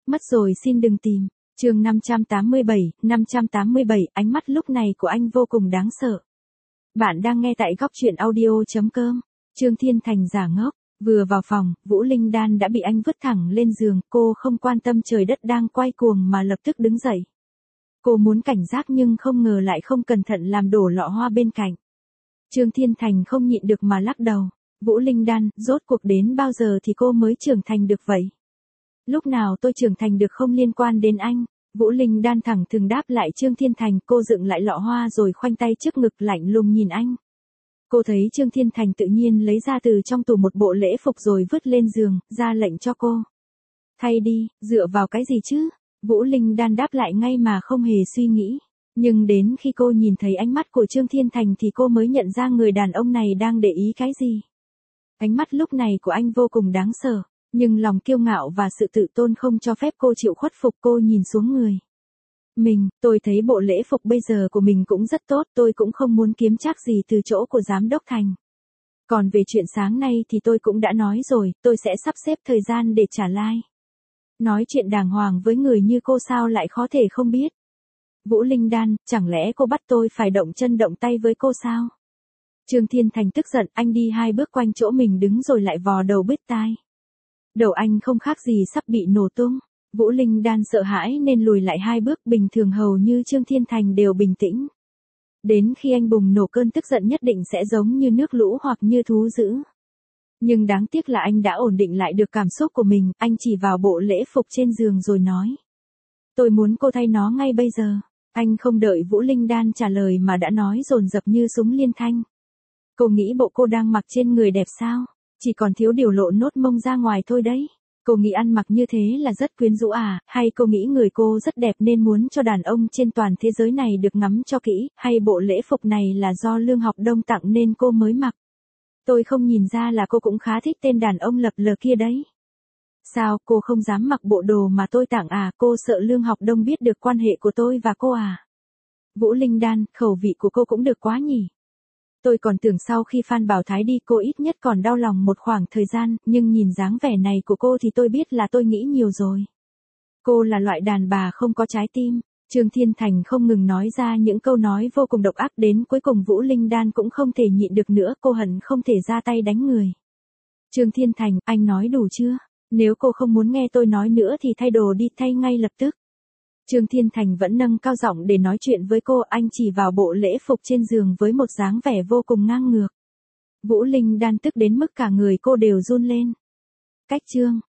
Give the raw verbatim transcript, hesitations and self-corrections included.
Mất rồi xin đừng tìm. Chương năm trăm tám mươi bảy, năm trăm tám mươi bảy, ánh mắt lúc này của anh vô cùng đáng sợ. Bạn đang nghe tại góc truyện audio chấm com. Trương Thiên Thành giả ngốc, vừa vào phòng, Vũ Linh Đan đã bị anh vứt thẳng lên giường, cô không quan tâm trời đất đang quay cuồng mà lập tức đứng dậy. Cô muốn cảnh giác nhưng không ngờ lại không cẩn thận làm đổ lọ hoa bên cạnh. Trương Thiên Thành không nhịn được mà lắc đầu. Vũ Linh Đan, rốt cuộc đến bao giờ thì cô mới trưởng thành được vậy? Lúc nào tôi trưởng thành được không liên quan đến anh. Vũ Linh Đan thẳng thừng đáp lại Trương Thiên Thành, cô dựng lại lọ hoa rồi khoanh tay trước ngực lạnh lùng nhìn anh. Cô thấy Trương Thiên Thành tự nhiên lấy ra từ trong tủ một bộ lễ phục rồi vứt lên giường, ra lệnh cho cô. Thay đi, dựa vào cái gì chứ? Vũ Linh Đan đáp lại ngay mà không hề suy nghĩ. Nhưng đến khi cô nhìn thấy ánh mắt của Trương Thiên Thành thì cô mới nhận ra người đàn ông này đang để ý cái gì. Ánh mắt lúc này của anh vô cùng đáng sợ, nhưng lòng kiêu ngạo và sự tự tôn không cho phép cô chịu khuất phục. Cô nhìn xuống người mình, tôi thấy bộ lễ phục bây giờ của mình cũng rất tốt, tôi cũng không muốn kiếm trác gì từ chỗ của giám đốc Thành. Còn về chuyện sáng nay thì tôi cũng đã nói rồi, tôi sẽ sắp xếp thời gian để trả like. Nói chuyện đàng hoàng với người như cô sao lại khó thể không biết. Vũ Linh Đan, chẳng lẽ cô bắt tôi phải động chân động tay với cô sao? Trương Thiên Thành tức giận, anh đi hai bước quanh chỗ mình đứng rồi lại vò đầu bứt tai. Đầu anh không khác gì sắp bị nổ tung. Vũ Linh Đan sợ hãi nên lùi lại hai bước, bình thường hầu như Trương Thiên Thành đều bình tĩnh. Đến khi anh bùng nổ cơn tức giận nhất định sẽ giống như nước lũ hoặc như thú dữ. Nhưng đáng tiếc là anh đã ổn định lại được cảm xúc của mình, anh chỉ vào bộ lễ phục trên giường rồi nói. Tôi muốn cô thay nó ngay bây giờ. Anh không đợi Vũ Linh Đan trả lời mà đã nói dồn dập như súng liên thanh. Cô nghĩ bộ cô đang mặc trên người đẹp sao? Chỉ còn thiếu điều lộ nốt mông ra ngoài thôi đấy. Cô nghĩ ăn mặc như thế là rất quyến rũ à? Hay cô nghĩ người cô rất đẹp nên muốn cho đàn ông trên toàn thế giới này được ngắm cho kỹ? Hay bộ lễ phục này là do Lương Học Đông tặng nên cô mới mặc? Tôi không nhìn ra là cô cũng khá thích tên đàn ông lập lờ kia đấy. Sao, cô không dám mặc bộ đồ mà tôi tặng à? Cô sợ Lương Học Đông biết được quan hệ của tôi và cô à? Vũ Linh Đan, khẩu vị của cô cũng được quá nhỉ? Tôi còn tưởng sau khi Phan Bảo Thái đi cô ít nhất còn đau lòng một khoảng thời gian, nhưng nhìn dáng vẻ này của cô thì tôi biết là tôi nghĩ nhiều rồi. Cô là loại đàn bà không có trái tim. Trương Thiên Thành không ngừng nói ra những câu nói vô cùng độc ác, đến cuối cùng Vũ Linh Đan cũng không thể nhịn được nữa, cô hận không thể ra tay đánh người. Trương Thiên Thành, anh nói đủ chưa? Nếu cô không muốn nghe tôi nói nữa thì thay đồ đi, thay ngay lập tức. Trương Thiên Thành vẫn nâng cao giọng để nói chuyện với cô, anh chỉ vào bộ lễ phục trên giường với một dáng vẻ vô cùng ngang ngược. Vũ Linh Đan tức đến mức cả người cô đều run lên. Cách Trương